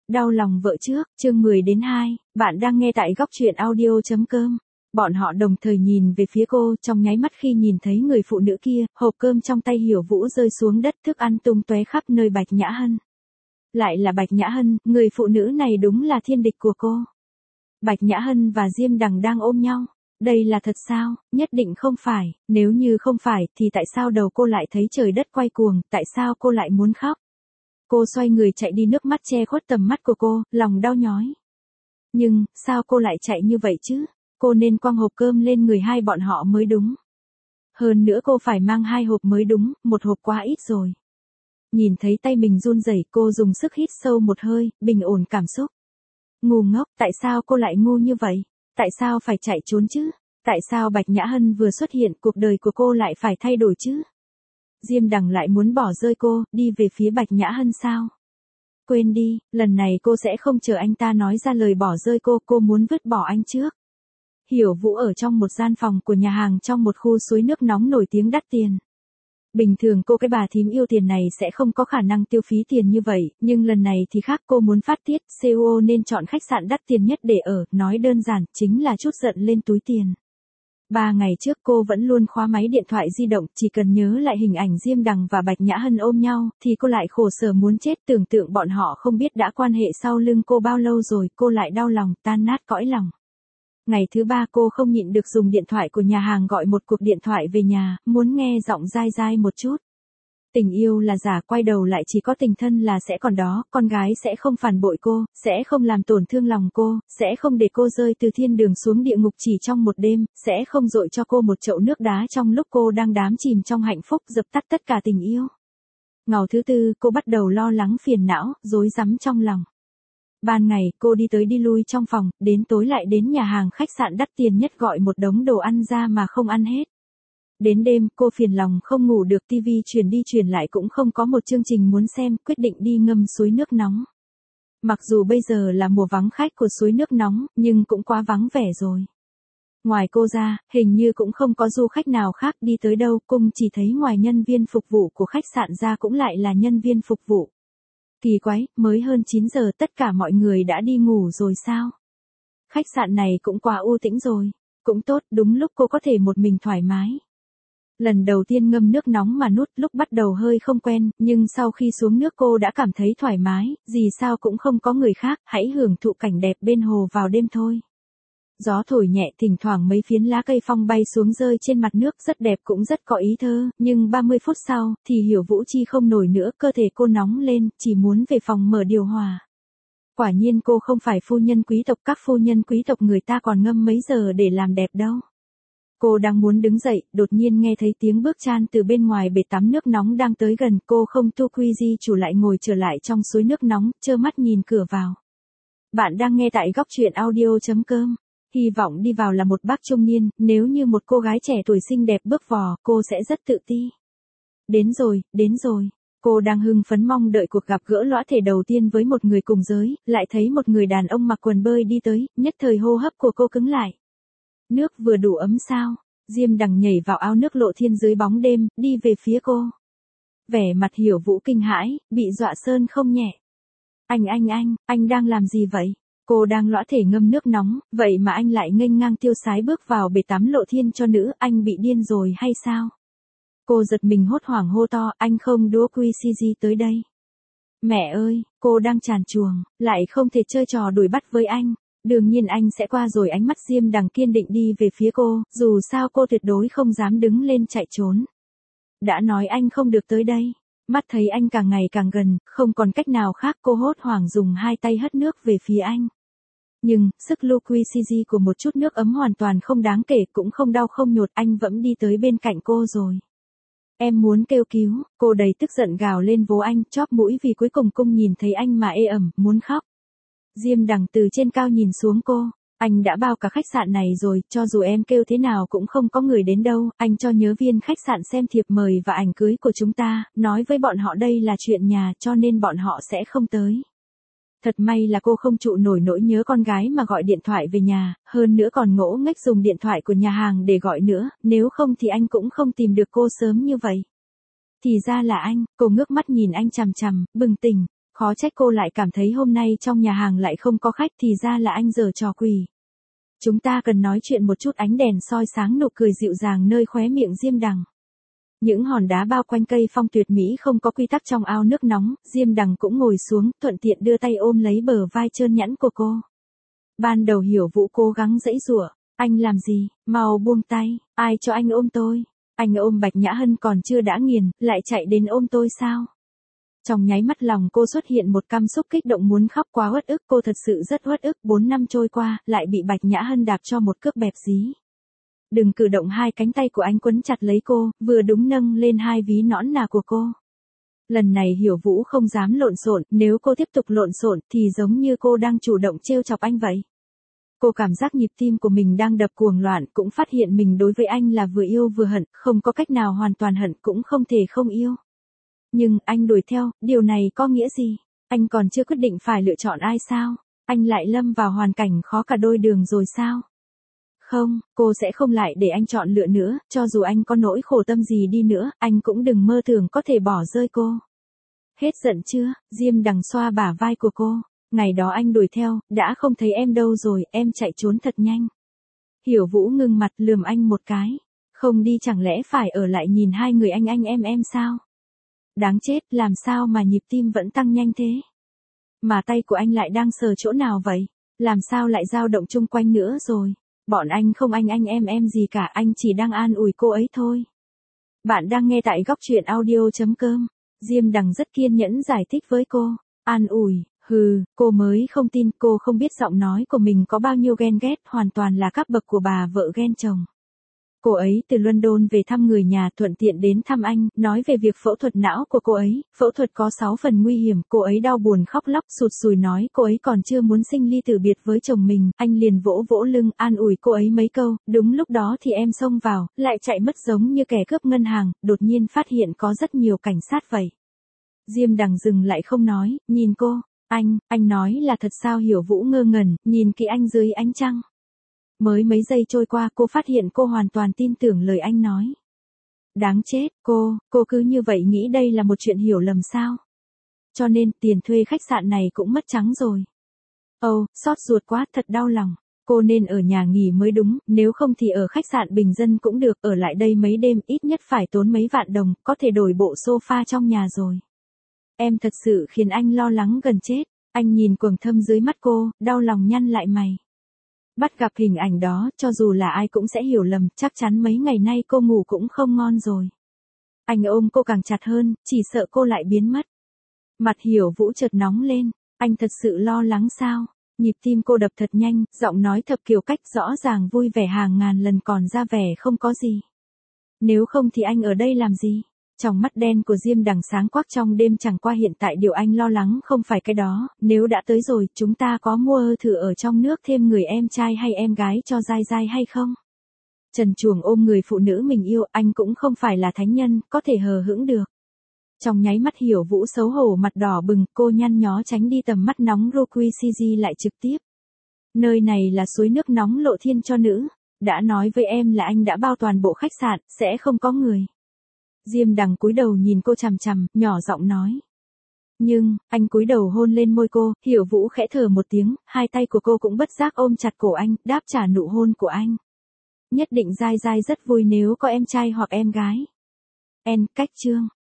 Đau lòng vợ trước, chương 10-2, bạn đang nghe tại góc truyện audio.com. Bọn họ đồng thời nhìn về phía cô, trong nháy mắt khi nhìn thấy người phụ nữ kia, hộp cơm trong tay Hiểu Vũ rơi xuống đất, thức ăn tung tóe khắp nơi. Bạch Nhã Hân. Lại là Bạch Nhã Hân, người phụ nữ này đúng là thiên địch của cô. Bạch Nhã Hân và Diêm Đằng đang ôm nhau. Đây là thật sao? Nhất định không phải, nếu như không phải thì tại sao đầu cô lại thấy trời đất quay cuồng, tại sao cô lại muốn khóc? Cô xoay người chạy đi, nước mắt che khuất tầm mắt của cô, lòng đau nhói. Nhưng, sao cô lại chạy như vậy chứ? Cô nên quăng hộp cơm lên người hai bọn họ mới đúng. Hơn nữa cô phải mang 2 hộp mới đúng, 1 hộp quá ít rồi. Nhìn thấy tay mình run rẩy, cô dùng sức hít sâu một hơi, bình ổn cảm xúc. Ngu ngốc, tại sao cô lại ngu như vậy? Tại sao phải chạy trốn chứ? Tại sao Bạch Nhã Hân vừa xuất hiện, cuộc đời của cô lại phải thay đổi chứ? Diêm Đằng lại muốn bỏ rơi cô, đi về phía Bạch Nhã Hân sao? Quên đi, lần này cô sẽ không chờ anh ta nói ra lời bỏ rơi cô muốn vứt bỏ anh trước. Hiểu Vũ ở trong một gian phòng của nhà hàng trong một khu suối nước nóng nổi tiếng đắt tiền. Bình thường cô cái bà thím yêu tiền này sẽ không có khả năng tiêu phí tiền như vậy, nhưng lần này thì khác, cô muốn phát tiết, CEO nên chọn khách sạn đắt tiền nhất để ở, nói đơn giản, chính là chút giận lên túi tiền. 3 ngày trước cô vẫn luôn khóa máy điện thoại di động, chỉ cần nhớ lại hình ảnh Diêm Đằng và Bạch Nhã Hân ôm nhau, thì cô lại khổ sở muốn chết, tưởng tượng bọn họ không biết đã quan hệ sau lưng cô bao lâu rồi, cô lại đau lòng, tan nát cõi lòng. Ngày thứ 3 cô không nhịn được dùng điện thoại của nhà hàng gọi một cuộc điện thoại về nhà, muốn nghe giọng dai dai một chút. Tình yêu là giả, quay đầu lại chỉ có tình thân là sẽ còn đó, con gái sẽ không phản bội cô, sẽ không làm tổn thương lòng cô, sẽ không để cô rơi từ thiên đường xuống địa ngục chỉ trong một đêm, sẽ không dội cho cô một chậu nước đá trong lúc cô đang đắm chìm trong hạnh phúc, dập tắt tất cả tình yêu. Ngày thứ 4, cô bắt đầu lo lắng phiền não, rối rắm trong lòng. Ban ngày, cô đi tới đi lui trong phòng, đến tối lại đến nhà hàng khách sạn đắt tiền nhất gọi một đống đồ ăn ra mà không ăn hết. Đến đêm, cô phiền lòng không ngủ được, tivi chuyển đi chuyển lại cũng không có một chương trình muốn xem, quyết định đi ngâm suối nước nóng. Mặc dù bây giờ là mùa vắng khách của suối nước nóng, nhưng cũng quá vắng vẻ rồi. Ngoài cô ra, hình như cũng không có du khách nào khác đi tới đâu, cung chỉ thấy ngoài nhân viên phục vụ của khách sạn ra cũng lại là nhân viên phục vụ. Kỳ quái, mới hơn 9 giờ tất cả mọi người đã đi ngủ rồi sao? Khách sạn này cũng quá u tĩnh rồi. Cũng tốt, đúng lúc cô có thể một mình thoải mái. Lần đầu tiên ngâm nước nóng mà nút, lúc bắt đầu hơi không quen, nhưng sau khi xuống nước cô đã cảm thấy thoải mái, gì sao cũng không có người khác, hãy hưởng thụ cảnh đẹp bên hồ vào đêm thôi. Gió thổi nhẹ, thỉnh thoảng mấy phiến lá cây phong bay xuống rơi trên mặt nước, rất đẹp cũng rất có ý thơ, nhưng 30 phút sau, thì Hiểu Vũ chi không nổi nữa, cơ thể cô nóng lên, chỉ muốn về phòng mở điều hòa. Quả nhiên cô không phải phu nhân quý tộc, các phu nhân quý tộc người ta còn ngâm mấy giờ để làm đẹp đâu. Cô đang muốn đứng dậy, đột nhiên nghe thấy tiếng bước chan từ bên ngoài bể tắm nước nóng đang tới gần, cô không tu quy di chủ lại ngồi trở lại trong suối nước nóng, trơ mắt nhìn cửa vào. Bạn đang nghe tại góc truyện audio.com. Hy vọng đi vào là một bác trung niên, nếu như một cô gái trẻ tuổi xinh đẹp bước vào, cô sẽ rất tự ti. Đến rồi, đến rồi. Cô đang hưng phấn mong đợi cuộc gặp gỡ lõa thể đầu tiên với một người cùng giới, lại thấy một người đàn ông mặc quần bơi đi tới, nhất thời hô hấp của cô cứng lại. Nước vừa đủ ấm sao? Diêm Đằng nhảy vào ao nước lộ thiên dưới bóng đêm, đi về phía cô. Vẻ mặt Hiểu Vũ kinh hãi, bị dọa sơn không nhẹ. Anh đang làm gì vậy? Cô đang lõa thể ngâm nước nóng, vậy mà anh lại nghênh ngang tiêu sái bước vào bể tắm lộ thiên cho nữ, anh bị điên rồi hay sao? Cô giật mình hốt hoảng hô to, anh không đúa quy CG tới đây. Mẹ ơi, cô đang tràn chuồng, lại không thể chơi trò đuổi bắt với anh. Đương nhiên anh sẽ qua rồi, ánh mắt Diêm Đằng kiên định đi về phía cô, dù sao cô tuyệt đối không dám đứng lên chạy trốn. Đã nói anh không được tới đây. Mắt thấy anh càng ngày càng gần, không còn cách nào khác, cô hốt hoảng dùng 2 tay hất nước về phía anh. Nhưng, sức Luquicigi của một chút nước ấm hoàn toàn không đáng kể, cũng không đau không nhột, anh vẫn đi tới bên cạnh cô rồi. Em muốn kêu cứu, cô đầy tức giận gào lên vố anh, chóp mũi vì cuối cùng cung nhìn thấy anh mà ê ẩm, muốn khóc. Diêm Đằng từ trên cao nhìn xuống cô, anh đã bao cả khách sạn này rồi, cho dù em kêu thế nào cũng không có người đến đâu, anh cho nhớ viên khách sạn xem thiệp mời và ảnh cưới của chúng ta, nói với bọn họ đây là chuyện nhà cho nên bọn họ sẽ không tới. Thật may là cô không trụ nổi nỗi nhớ con gái mà gọi điện thoại về nhà, hơn nữa còn ngỗ nghếch dùng điện thoại của nhà hàng để gọi nữa, nếu không thì anh cũng không tìm được cô sớm như vậy. Thì ra là anh, cô ngước mắt nhìn anh chằm chằm, bừng tỉnh, Khó trách cô lại cảm thấy hôm nay trong nhà hàng lại không có khách, thì ra là anh giở trò quỷ. Chúng ta cần nói chuyện một chút. Ánh đèn soi sáng nụ cười dịu dàng nơi khóe miệng Diêm Đằng. Những hòn đá bao quanh cây phong tuyệt mỹ không có quy tắc trong ao nước nóng, Diêm Đằng cũng ngồi xuống, thuận tiện đưa tay ôm lấy bờ vai trơn nhẵn của cô. Ban đầu Hiểu Vũ cố gắng giãy giụa, anh làm gì, mau buông tay, ai cho anh ôm tôi, anh ôm Bạch Nhã Hân còn chưa đã nghiền, lại chạy đến ôm tôi sao? Trong nháy mắt lòng cô xuất hiện một cảm xúc kích động muốn khóc, quá uất ức, cô thật sự rất uất ức, 4 năm trôi qua, lại bị Bạch Nhã Hân đạp cho một cước bẹp dí. Đừng cử động. Hai cánh tay của anh quấn chặt lấy cô, vừa đúng nâng lên hai ví nõn nà của cô. Lần này Hiểu Vũ không dám lộn xộn, nếu cô tiếp tục lộn xộn thì giống như cô đang chủ động trêu chọc anh vậy. Cô cảm giác nhịp tim của mình đang đập cuồng loạn, cũng phát hiện mình đối với anh là vừa yêu vừa hận, không có cách nào hoàn toàn hận, cũng không thể không yêu. Nhưng anh đuổi theo, điều này có nghĩa gì? Anh còn chưa quyết định phải lựa chọn ai sao? Anh lại lâm vào hoàn cảnh khó cả đôi đường rồi sao? Không, cô sẽ không lại để anh chọn lựa nữa, cho dù anh có nỗi khổ tâm gì đi nữa, anh cũng đừng mơ tưởng có thể bỏ rơi cô. Hết giận chưa? Diêm Đằng xoa bả vai của cô. Ngày đó anh đuổi theo, đã không thấy em đâu rồi, em chạy trốn thật nhanh. Hiểu Vũ ngưng mặt lườm anh một cái. Không đi chẳng lẽ phải ở lại nhìn hai người anh em sao? Đáng chết, làm sao mà nhịp tim vẫn tăng nhanh thế? Mà tay của anh lại đang sờ chỗ nào vậy? Làm sao lại dao động chung quanh nữa rồi? Bọn anh không anh em gì cả, anh chỉ đang an ủi cô ấy thôi. Bạn đang nghe tại góc truyện audio.com. Diêm Đằng rất kiên nhẫn giải thích với cô. An ủi, cô mới không tin, cô không biết giọng nói của mình có bao nhiêu ghen ghét, hoàn toàn là các bậc của bà vợ ghen chồng. Cô ấy từ London về thăm người nhà, thuận tiện đến thăm anh, nói về việc phẫu thuật não của cô ấy. Phẫu thuật có 6 phần nguy hiểm, cô ấy đau buồn khóc lóc sụt sùi nói cô ấy còn chưa muốn sinh ly tử biệt với chồng mình. Anh liền vỗ vỗ lưng an ủi cô ấy mấy câu. Đúng lúc đó thì em xông vào, lại chạy mất giống như kẻ cướp ngân hàng, đột nhiên phát hiện có rất nhiều cảnh sát vậy. Diêm Đằng dừng lại không nói, nhìn cô. Anh nói là thật sao? Hiểu Vũ ngơ ngẩn, nhìn kỹ anh dưới ánh trăng. Mới mấy giây trôi qua cô phát hiện cô hoàn toàn tin tưởng lời anh nói. Đáng chết, cô cứ như vậy nghĩ đây là một chuyện hiểu lầm sao? Cho nên tiền thuê khách sạn này cũng mất trắng rồi. Xót ruột quá, thật đau lòng. Cô nên ở nhà nghỉ mới đúng, nếu không thì ở khách sạn bình dân cũng được, ở lại đây mấy đêm ít nhất phải tốn mấy vạn đồng, có thể đổi bộ sofa trong nhà rồi. Em thật sự khiến anh lo lắng gần chết. Anh nhìn quầng thâm dưới mắt cô, đau lòng nhăn lại mày. Bắt gặp hình ảnh đó, cho dù là ai cũng sẽ hiểu lầm, chắc chắn mấy ngày nay cô ngủ cũng không ngon rồi. Anh ôm cô càng chặt hơn, chỉ sợ cô lại biến mất. Mặt Hiểu Vũ chợt nóng lên, anh thật sự lo lắng sao? Nhịp tim cô đập thật nhanh, giọng nói thập kiểu cách rõ ràng vui vẻ hàng ngàn lần còn ra vẻ không có gì. Nếu không thì anh ở đây làm gì? Trong mắt đen của Diêm Đằng sáng quắc trong đêm, chẳng qua hiện tại điều anh lo lắng không phải cái đó, nếu đã tới rồi, chúng ta có mua thử ở trong nước thêm người em trai hay em gái cho dai dai hay không? Trần truồng ôm người phụ nữ mình yêu, anh cũng không phải là thánh nhân, có thể hờ hững được. Trong nháy mắt Hiểu Vũ xấu hổ mặt đỏ bừng, cô nhăn nhó tránh đi tầm mắt nóng. Rokuishiji lại trực tiếp. Nơi này là suối nước nóng lộ thiên cho nữ. Đã nói với em là anh đã bao toàn bộ khách sạn, sẽ không có người. Diêm Đằng cúi đầu nhìn cô chằm chằm, nhỏ giọng nói. Nhưng, anh cúi đầu hôn lên môi cô, Hiểu Vũ khẽ thở một tiếng, hai tay của cô cũng bất giác ôm chặt cổ anh, đáp trả nụ hôn của anh. Nhất định dai dai rất vui nếu có em trai hoặc em gái. Cách chương.